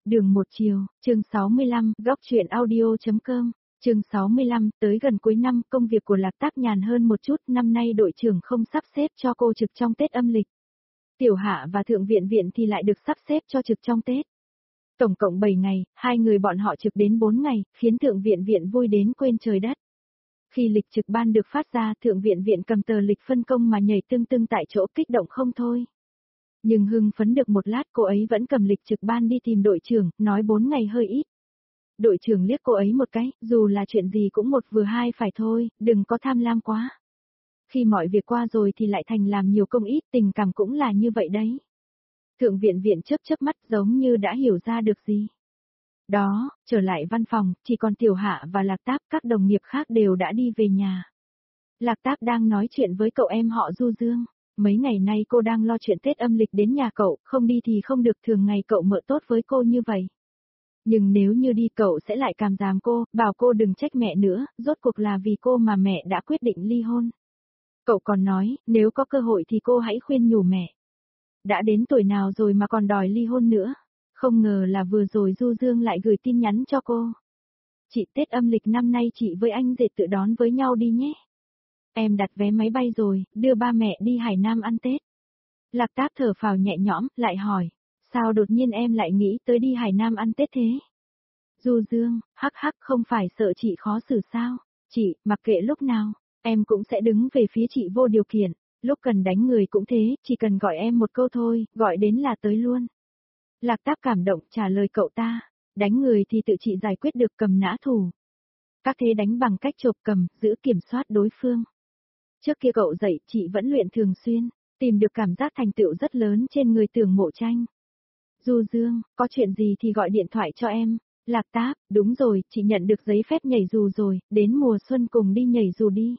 Đường một chiều, chương 65, góc truyện audio.com, chương 65, tới gần cuối năm, công việc của Lạc Tác nhàn hơn một chút, năm nay đội trưởng không sắp xếp cho cô trực trong Tết âm lịch. Tiểu Hạ và Thượng Viện Viện thì lại được sắp xếp cho trực trong Tết. Tổng cộng 7 ngày, hai người bọn họ trực đến 4 ngày, khiến Thượng Viện Viện vui đến quên trời đất. Khi lịch trực ban được phát ra, Thượng Viện Viện cầm tờ lịch phân công mà nhảy tưng tưng tại chỗ, kích động không thôi. Nhưng hưng phấn được một lát, cô ấy vẫn cầm lịch trực ban đi tìm đội trưởng, nói 4 ngày hơi ít. Đội trưởng liếc cô ấy một cái, dù là chuyện gì cũng một vừa hai phải thôi, đừng có tham lam quá. Khi mọi việc qua rồi thì lại thành làm nhiều công ít, tình cảm cũng là như vậy đấy. Thượng Viện Viện chớp chớp mắt giống như đã hiểu ra được gì. Đó, trở lại văn phòng, chỉ còn Tiểu Hạ và Lạc Táp, các đồng nghiệp khác đều đã đi về nhà. Lạc Táp đang nói chuyện với cậu em họ Du Dương. Mấy ngày nay cô đang lo chuyện Tết âm lịch đến nhà cậu, không đi thì không được, thường ngày cậu mợ tốt với cô như vậy. Nhưng nếu như đi cậu sẽ lại càm ràm cô, bảo cô đừng trách mẹ nữa, rốt cuộc là vì cô mà mẹ đã quyết định ly hôn. Cậu còn nói, nếu có cơ hội thì cô hãy khuyên nhủ mẹ. Đã đến tuổi nào rồi mà còn đòi ly hôn nữa. Không ngờ là vừa rồi Du Dương lại gửi tin nhắn cho cô. Chị, Tết âm lịch năm nay chị với anh Dệt tự đón với nhau đi nhé. Em đặt vé máy bay rồi, đưa ba mẹ đi Hải Nam ăn Tết. Lạc Táp thở phào nhẹ nhõm, lại hỏi, sao đột nhiên em lại nghĩ tới đi Hải Nam ăn Tết thế? Du Dương, hắc hắc, không phải sợ chị khó xử sao? Chị, mặc kệ lúc nào, em cũng sẽ đứng về phía chị vô điều kiện, lúc cần đánh người cũng thế, chỉ cần gọi em một câu thôi, gọi đến là tới luôn. Lạc Táp cảm động trả lời cậu ta, đánh người thì tự chị giải quyết được, cầm nã thủ. Các thế đánh bằng cách chộp cầm, giữ kiểm soát đối phương. Trước kia cậu dạy, chị vẫn luyện thường xuyên, tìm được cảm giác thành tựu rất lớn trên người Tưởng Mộ Tranh. Du Dương, có chuyện gì thì gọi điện thoại cho em. Lạc Táp, đúng rồi, chị nhận được giấy phép nhảy dù rồi, đến mùa xuân cùng đi nhảy dù đi.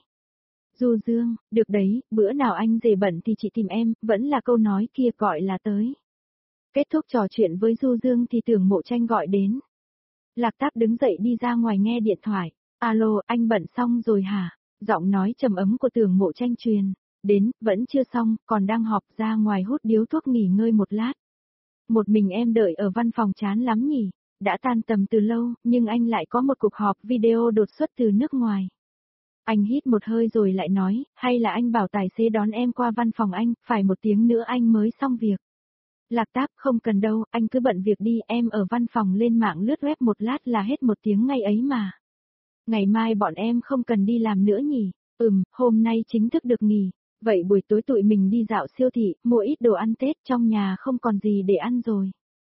Du Dương, được đấy, bữa nào anh rể bận thì chị tìm em, vẫn là câu nói kia, gọi là tới. Kết thúc trò chuyện với Du Dương thì Tưởng Mộ Tranh gọi đến. Lạc Táp đứng dậy đi ra ngoài nghe điện thoại. Alo, anh bận xong rồi hả? Giọng nói trầm ấm của Tưởng Mộ Tranh truyền. Đến, vẫn chưa xong, còn đang họp, ra ngoài hút điếu thuốc nghỉ ngơi một lát. Một mình em đợi ở văn phòng chán lắm nhỉ? Đã tan tầm từ lâu, nhưng anh lại có một cuộc họp video đột xuất từ nước ngoài. Anh hít một hơi rồi lại nói, hay là anh bảo tài xế đón em qua văn phòng anh, phải 1 tiếng nữa anh mới xong việc. Lạc Táp, không cần đâu, anh cứ bận việc đi, em ở văn phòng lên mạng lướt web một lát là hết 1 tiếng ngay ấy mà. Ngày mai bọn em không cần đi làm nữa nhỉ? Hôm nay chính thức được nghỉ. Vậy buổi tối tụi mình đi dạo siêu thị, mua ít đồ ăn Tết, trong nhà không còn gì để ăn rồi.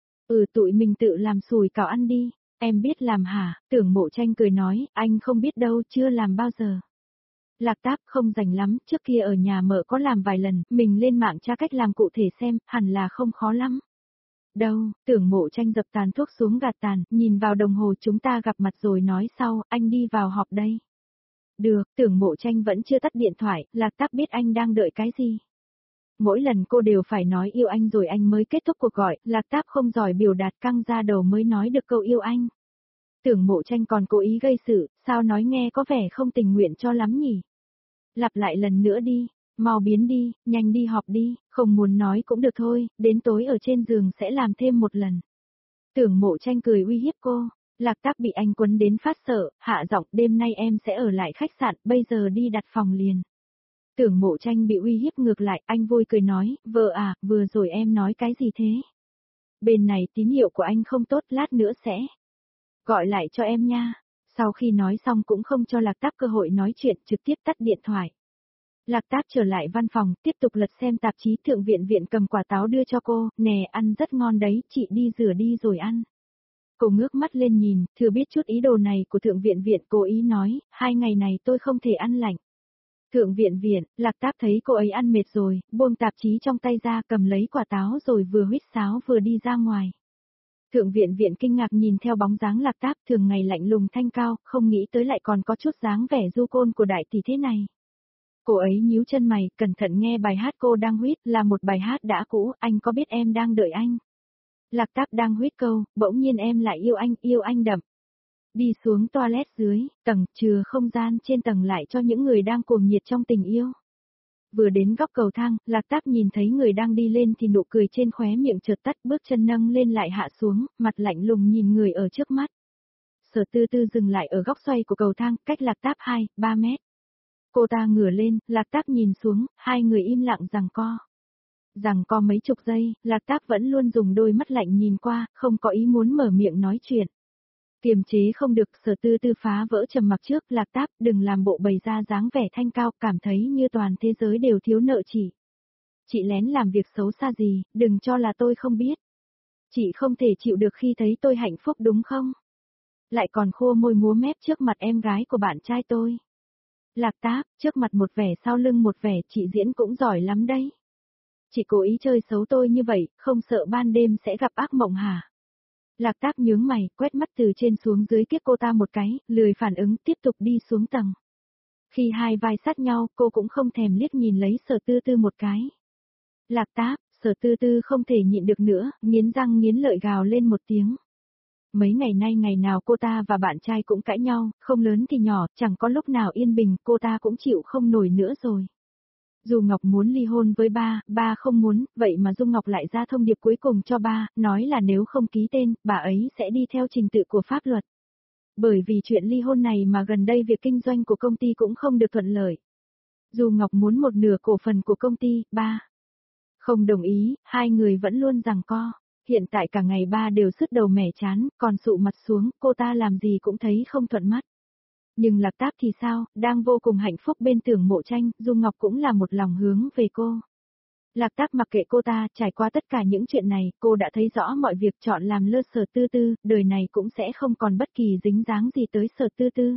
Tụi mình tự làm sủi cảo ăn đi. Em biết làm hả? Tưởng Mộ Tranh cười nói, anh không biết đâu, chưa làm bao giờ. Lạc Táp, không rành lắm, trước kia ở nhà mợ có làm vài lần, mình lên mạng tra cách làm cụ thể xem, hẳn là không khó lắm. Đâu, Tưởng Mộ Tranh dập tàn thuốc xuống gạt tàn, nhìn vào đồng hồ, chúng ta gặp mặt rồi nói sau, anh đi vào họp đây. Được, Tưởng Mộ Tranh vẫn chưa tắt điện thoại, Lạc Táp biết anh đang đợi cái gì. Mỗi lần cô đều phải nói yêu anh rồi anh mới kết thúc cuộc gọi, Lạc Táp không giỏi biểu đạt, căng ra đầu mới nói được câu yêu anh. Tưởng Mộ Tranh còn cố ý gây sự, sao nói nghe có vẻ không tình nguyện cho lắm nhỉ? Lặp lại lần nữa đi, mau biến đi, nhanh đi họp đi, không muốn nói cũng được thôi, đến tối ở trên giường sẽ làm thêm một lần. Tưởng Mộ Tranh cười uy hiếp cô, Lạc Táp bị anh quấn đến phát sợ, hạ giọng, đêm nay em sẽ ở lại khách sạn, bây giờ đi đặt phòng liền. Tưởng Mộ Tranh bị uy hiếp ngược lại, anh vui cười nói, vợ à, vừa rồi em nói cái gì thế? Bên này tín hiệu của anh không tốt, lát nữa sẽ gọi lại cho em nha. Sau khi nói xong cũng không cho Lạc Táp cơ hội nói chuyện, trực tiếp tắt điện thoại. Lạc Táp trở lại văn phòng, tiếp tục lật xem tạp chí. Thượng Viện Viện cầm quả táo đưa cho cô, nè ăn rất ngon đấy, chị đi rửa đi rồi ăn. Cô ngước mắt lên nhìn, thừa biết chút ý đồ này của Thượng Viện Viện, cố ý nói, 2 ngày này tôi không thể ăn lạnh. Thượng Viện Viện, Lạc Táp thấy cô ấy ăn mệt rồi, buông tạp chí trong tay ra, cầm lấy quả táo rồi vừa huýt sáo vừa đi ra ngoài. Thượng Viện Viện kinh ngạc nhìn theo bóng dáng Lạc Táp, thường ngày lạnh lùng thanh cao, không nghĩ tới lại còn có chút dáng vẻ du côn của đại tỷ thế này. Cô ấy nhíu chân mày, cẩn thận nghe bài hát cô đang huýt, là một bài hát đã cũ, anh có biết em đang đợi anh. Lạc Táp đang huýt câu, bỗng nhiên em lại yêu anh đậm. Đi xuống toilet dưới, tầng, chừa không gian trên tầng lại cho những người đang cuồng nhiệt trong tình yêu. Vừa đến góc cầu thang, Lạc Táp nhìn thấy người đang đi lên thì nụ cười trên khóe miệng chợt tắt, bước chân nâng lên lại hạ xuống, mặt lạnh lùng nhìn người ở trước mắt. Sở Tư Tư dừng lại ở góc xoay của cầu thang, cách Lạc Táp 2-3 mét. Cô ta ngửa lên, Lạc Táp nhìn xuống, hai người im lặng giằng co. Giằng co mấy chục giây, Lạc Táp vẫn luôn dùng đôi mắt lạnh nhìn qua, không có ý muốn mở miệng nói chuyện. Kiềm chế không được, Sở Tư Tư phá vỡ trầm mặc trước, Lạc Táp, đừng làm bộ bày ra dáng vẻ thanh cao, cảm thấy như toàn thế giới đều thiếu nợ chị. Chị lén làm việc xấu xa gì, đừng cho là tôi không biết. Chị không thể chịu được khi thấy tôi hạnh phúc đúng không? Lại còn khô môi múa mép trước mặt em gái của bạn trai tôi. Lạc Táp, trước mặt một vẻ sau lưng một vẻ, chị diễn cũng giỏi lắm đấy. Chị cố ý chơi xấu tôi như vậy, không sợ ban đêm sẽ gặp ác mộng hả? Lạc Táp nhướng mày, quét mắt từ trên xuống dưới kiếp cô ta một cái, lười phản ứng, tiếp tục đi xuống tầng. Khi hai vai sát nhau, cô cũng không thèm liếc nhìn lấy Sở Tư Tư một cái. Lạc Táp, Sở Tư Tư không thể nhịn được nữa, nghiến răng nghiến lợi gào lên một tiếng. Mấy ngày nay ngày nào cô ta và bạn trai cũng cãi nhau, không lớn thì nhỏ, chẳng có lúc nào yên bình, cô ta cũng chịu không nổi nữa rồi. Dù Ngọc muốn ly hôn với ba không muốn, vậy mà Dung Ngọc lại ra thông điệp cuối cùng cho ba, nói là nếu không ký tên, bà ấy sẽ đi theo trình tự của pháp luật. Bởi vì chuyện ly hôn này mà gần đây việc kinh doanh của công ty cũng không được thuận lợi. Dù Ngọc muốn một nửa cổ phần của công ty, ba không đồng ý, hai người vẫn luôn giằng co. Hiện tại cả ngày ba đều sứt đầu mẻ chán, còn sụ mặt xuống, cô ta làm gì cũng thấy không thuận mắt. Nhưng Lạc Táp thì sao, đang vô cùng hạnh phúc bên Tưởng Mộ Tranh, Dung Ngọc cũng là một lòng hướng về cô. Lạc Táp mặc kệ cô ta, trải qua tất cả những chuyện này, cô đã thấy rõ mọi việc chọn làm lơ Sở Tư Tư, đời này cũng sẽ không còn bất kỳ dính dáng gì tới Sở Tư Tư.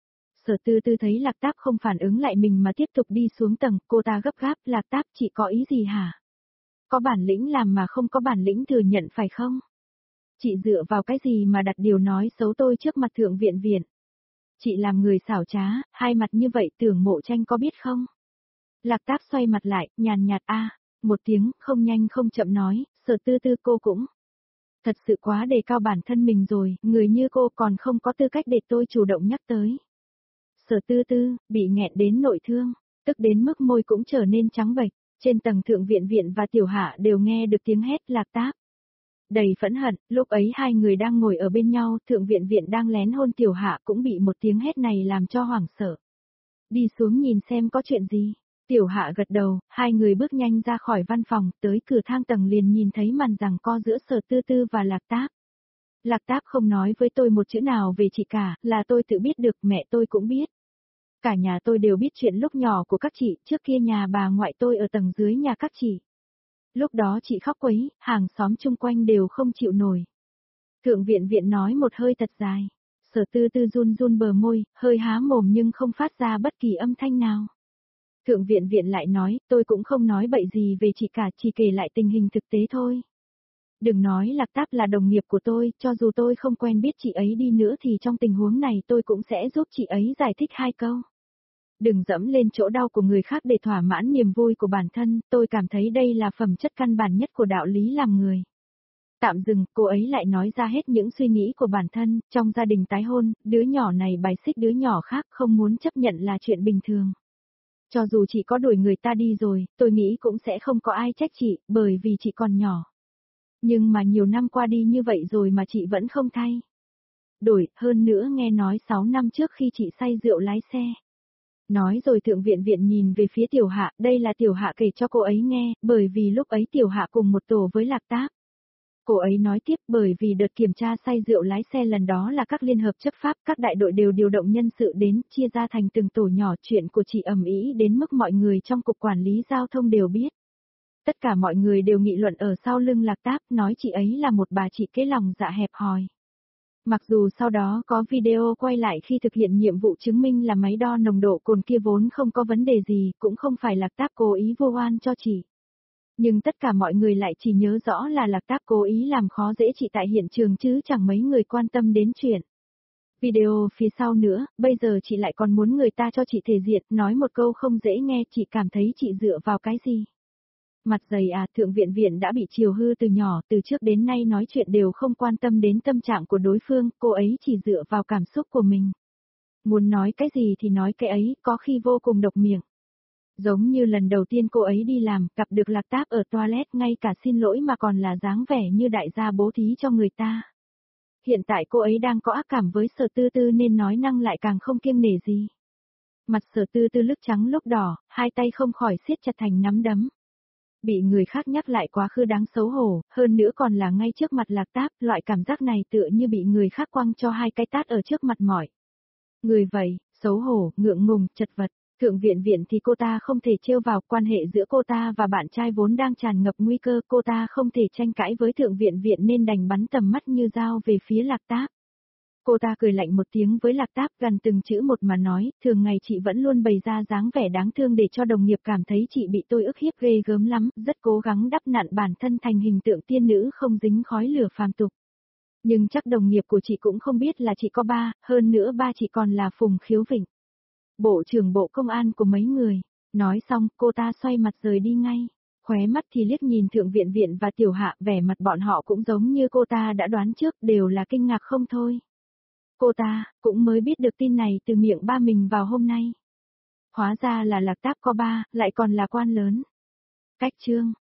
Sở Tư Tư thấy Lạc Táp không phản ứng lại mình mà tiếp tục đi xuống tầng, cô ta gấp gáp, Lạc Táp chị có ý gì hả? Có bản lĩnh làm mà không có bản lĩnh thừa nhận phải không? Chị dựa vào cái gì mà đặt điều nói xấu tôi trước mặt thượng viện viện? Chị làm người xảo trá, hai mặt như vậy Tưởng Mộ Tranh có biết không? Lạc Táp xoay mặt lại, nhàn nhạt một tiếng, không nhanh không chậm nói, Sở Tư Tư cô cũng. Thật sự quá đề cao bản thân mình rồi, người như cô còn không có tư cách để tôi chủ động nhắc tới. Sở Tư Tư, bị nghẹn đến nội thương, tức đến mức môi cũng trở nên trắng bệch, trên tầng thượng viện viện và tiểu hạ đều nghe được tiếng hét Lạc Táp. Đầy phẫn hận, lúc ấy hai người đang ngồi ở bên nhau, thượng viện viện đang lén hôn tiểu hạ cũng bị một tiếng hét này làm cho hoảng sợ. Đi xuống nhìn xem có chuyện gì. Tiểu hạ gật đầu, hai người bước nhanh ra khỏi văn phòng, tới cửa thang tầng liền nhìn thấy màn giằng co giữa Sở Tư Tư và Lạc Táp. Lạc Táp không nói với tôi một chữ nào về chị cả, là tôi tự biết được, mẹ tôi cũng biết. Cả nhà tôi đều biết chuyện lúc nhỏ của các chị, trước kia nhà bà ngoại tôi ở tầng dưới nhà các chị. Lúc đó chị khóc quấy, hàng xóm chung quanh đều không chịu nổi. Thượng viện viện nói một hơi thật dài. Sở Tư Tư run run bờ môi, hơi há mồm nhưng không phát ra bất kỳ âm thanh nào. Thượng viện viện lại nói, tôi cũng không nói bậy gì về chị cả, chỉ kể lại tình hình thực tế thôi. Đừng nói Lạc Táp là đồng nghiệp của tôi, cho dù tôi không quen biết chị ấy đi nữa thì trong tình huống này tôi cũng sẽ giúp chị ấy giải thích hai câu. Đừng dẫm lên chỗ đau của người khác để thỏa mãn niềm vui của bản thân, tôi cảm thấy đây là phẩm chất căn bản nhất của đạo lý làm người. Tạm dừng, cô ấy lại nói ra hết những suy nghĩ của bản thân, trong gia đình tái hôn, đứa nhỏ này bài xích đứa nhỏ khác không muốn chấp nhận là chuyện bình thường. Cho dù chị có đuổi người ta đi rồi, tôi nghĩ cũng sẽ không có ai trách chị, bởi vì chị còn nhỏ. Nhưng mà nhiều năm qua đi như vậy rồi mà chị vẫn không thay đổi, hơn nữa nghe nói 6 năm trước khi chị say rượu lái xe. Nói rồi thượng viện viện nhìn về phía tiểu hạ, đây là tiểu hạ kể cho cô ấy nghe, bởi vì lúc ấy tiểu hạ cùng một tổ với Lạc Táp. Cô ấy nói tiếp bởi vì đợt kiểm tra say rượu lái xe lần đó là các liên hợp chấp pháp, các đại đội đều điều động nhân sự đến, chia ra thành từng tổ nhỏ, chuyện của chị ầm ĩ đến mức mọi người trong cục quản lý giao thông đều biết. Tất cả mọi người đều nghị luận ở sau lưng Lạc Táp, nói chị ấy là một bà chị kế lòng dạ hẹp hòi. Mặc dù sau đó có video quay lại khi thực hiện nhiệm vụ chứng minh là máy đo nồng độ cồn kia vốn không có vấn đề gì, cũng không phải Lạc Táp cố ý vu oan cho chị. Nhưng tất cả mọi người lại chỉ nhớ rõ là Lạc Táp cố ý làm khó dễ chị tại hiện trường chứ chẳng mấy người quan tâm đến chuyện. Video phía sau nữa, bây giờ chị lại còn muốn người ta cho chị thể diện, nói một câu không dễ nghe, chị cảm thấy chị dựa vào cái gì. Mặt dày thượng viện viện đã bị chiều hư từ nhỏ, từ trước đến nay nói chuyện đều không quan tâm đến tâm trạng của đối phương, cô ấy chỉ dựa vào cảm xúc của mình. Muốn nói cái gì thì nói cái ấy, có khi vô cùng độc miệng. Giống như lần đầu tiên cô ấy đi làm, gặp được Lạc Táp ở toilet ngay cả xin lỗi mà còn là dáng vẻ như đại gia bố thí cho người ta. Hiện tại cô ấy đang có ác cảm với Sở Tư Tư nên nói năng lại càng không kiêng nể gì. Mặt Sở Tư Tư lúc trắng lúc đỏ, hai tay không khỏi siết chặt thành nắm đấm. Bị người khác nhắc lại quá khứ đáng xấu hổ, hơn nữa còn là ngay trước mặt Lạc Táp, loại cảm giác này tựa như bị người khác quăng cho hai cái tát ở trước mặt mỏi. Người vậy, xấu hổ, ngượng ngùng, chật vật. Thượng viện viện thì cô ta không thể trêu vào, quan hệ giữa cô ta và bạn trai vốn đang tràn ngập nguy cơ, cô ta không thể tranh cãi với thượng viện viện nên đành bắn tầm mắt như dao về phía Lạc Táp. Cô ta cười lạnh một tiếng với Lạc Táp, gần từng chữ một mà nói, thường ngày chị vẫn luôn bày ra dáng vẻ đáng thương để cho đồng nghiệp cảm thấy chị bị tôi ức hiếp ghê gớm lắm, rất cố gắng đắp nặn bản thân thành hình tượng tiên nữ không dính khói lửa phàm tục. Nhưng chắc đồng nghiệp của chị cũng không biết là chị có ba, hơn nữa ba chị còn là Phùng Khiếu Vịnh, Bộ trưởng Bộ Công an của mấy người. Nói xong, cô ta xoay mặt rời đi ngay. Khóe mắt thì liếc nhìn Thượng viện viện và Tiểu Hạ, vẻ mặt bọn họ cũng giống như cô ta đã đoán trước, đều là kinh ngạc không thôi. Cô ta cũng mới biết được tin này từ miệng ba mình vào hôm nay. Hóa ra là Lạc Táp có ba, lại còn là quan lớn. Cách chương